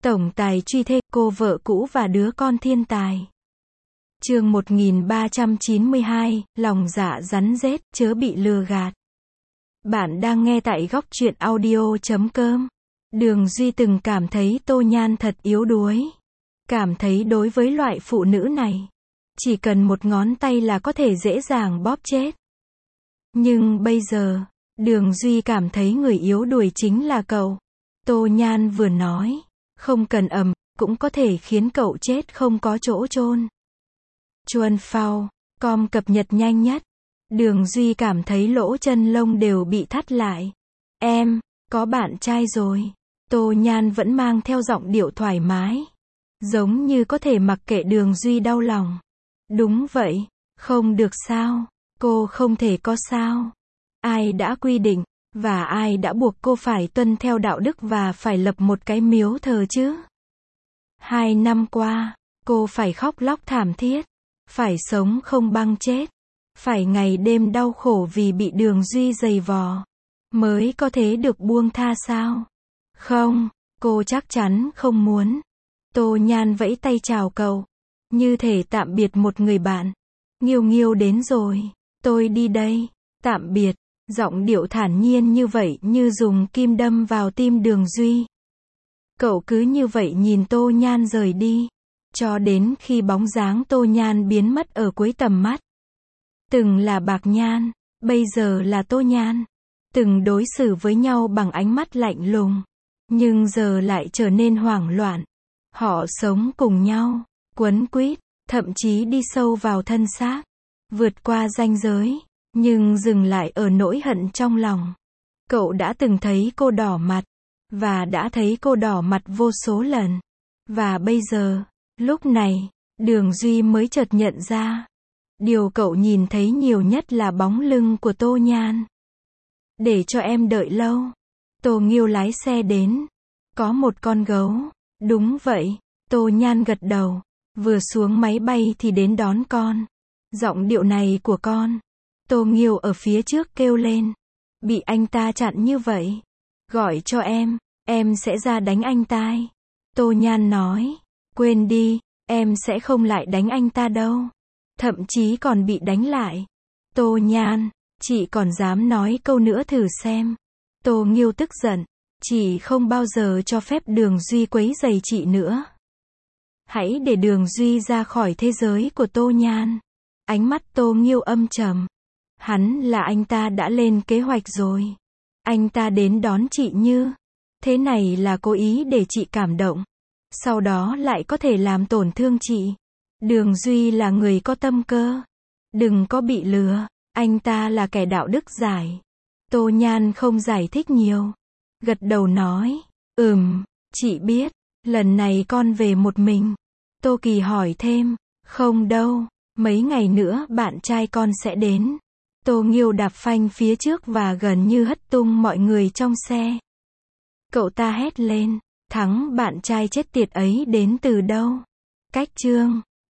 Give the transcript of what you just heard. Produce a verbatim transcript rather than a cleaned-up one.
Tổng tài truy thê, cô vợ cũ và đứa con thiên tài. Chương một nghìn ba trăm chín mươi hai, lòng dạ rắn rết, chớ bị lừa gạt. Bạn đang nghe tại góc truyện audio chấm com. Đường Duy từng cảm thấy Tô Nhan thật yếu đuối. Cảm thấy đối với loại phụ nữ này, chỉ cần một ngón tay là có thể dễ dàng bóp chết. Nhưng bây giờ, Đường Duy cảm thấy người yếu đuối chính là cậu. Tô Nhan vừa nói, không cần ầm, cũng có thể khiến cậu chết không có chỗ chôn. Chuan phao, com cập nhật nhanh nhất. Đường Duy cảm thấy lỗ chân lông đều bị thắt lại. Em, có bạn trai rồi. Tô Nhan vẫn mang theo giọng điệu thoải mái. Giống như có thể mặc kệ Đường Duy đau lòng. Đúng vậy, không được sao. Cô không thể có sao. Ai đã quy định, và ai đã buộc cô phải tuân theo đạo đức và phải lập một cái miếu thờ chứ? Hai năm qua, cô phải khóc lóc thảm thiết. Phải sống không băng chết. Phải ngày đêm đau khổ vì bị Đường Duy giày vò. Mới có thể được buông tha sao? Không, cô chắc chắn không muốn. Tô Nhan vẫy tay chào cậu. Như thể tạm biệt một người bạn. Nghiêu Nghiêu đến rồi. Tôi đi đây. Tạm biệt. Giọng điệu thản nhiên như vậy như dùng kim đâm vào tim Đường Duy. Cậu cứ như vậy nhìn Tô Nhan rời đi. Cho đến khi bóng dáng Tô Nhan biến mất ở cuối tầm mắt. Từng là Bạc Nhan, bây giờ là Tô Nhan. Từng đối xử với nhau bằng ánh mắt lạnh lùng. Nhưng giờ lại trở nên hoảng loạn. Họ sống cùng nhau, quấn quýt, thậm chí đi sâu vào thân xác. Vượt qua ranh giới, nhưng dừng lại ở nỗi hận trong lòng. Cậu đã từng thấy cô đỏ mặt. Và đã thấy cô đỏ mặt vô số lần. Và bây giờ, lúc này, Đường Duy mới chợt nhận ra. Điều cậu nhìn thấy nhiều nhất là bóng lưng của Tô Nhan. Để cho em đợi lâu. Tô Nghiêu lái xe đến. Có một con gấu. Đúng vậy. Tô Nhan gật đầu. Vừa xuống máy bay thì đến đón con. Giọng điệu này của con. Tô Nghiêu ở phía trước kêu lên. Bị anh ta chặn như vậy. Gọi cho em. Em sẽ ra đánh anh ta. Tô Nhan nói. Quên đi. Em sẽ không lại đánh anh ta đâu. Thậm chí còn bị đánh lại. Tô Nhan. Chị còn dám nói câu nữa thử xem. Tô Nghiêu tức giận. Chị không bao giờ cho phép Đường Duy quấy rầy chị nữa. Hãy để Đường Duy ra khỏi thế giới của Tô Nhan. Ánh mắt Tô Nghiêu âm trầm. Hắn là anh ta đã lên kế hoạch rồi. Anh ta đến đón chị như. Thế này là cố ý để chị cảm động. Sau đó lại có thể làm tổn thương chị. Đường Duy là người có tâm cơ. Đừng có bị lừa. Anh ta là kẻ đạo đức giải. Tô Nhan không giải thích nhiều. Gật đầu nói. Ừm, chị biết. Lần này con về một mình. Tô Kỳ hỏi thêm. Không đâu. Mấy ngày nữa bạn trai con sẽ đến. Tô Nghiêu đạp phanh phía trước và gần như hất tung mọi người trong xe. Cậu ta hét lên. Thắng bạn trai chết tiệt ấy đến từ đâu? Cách chương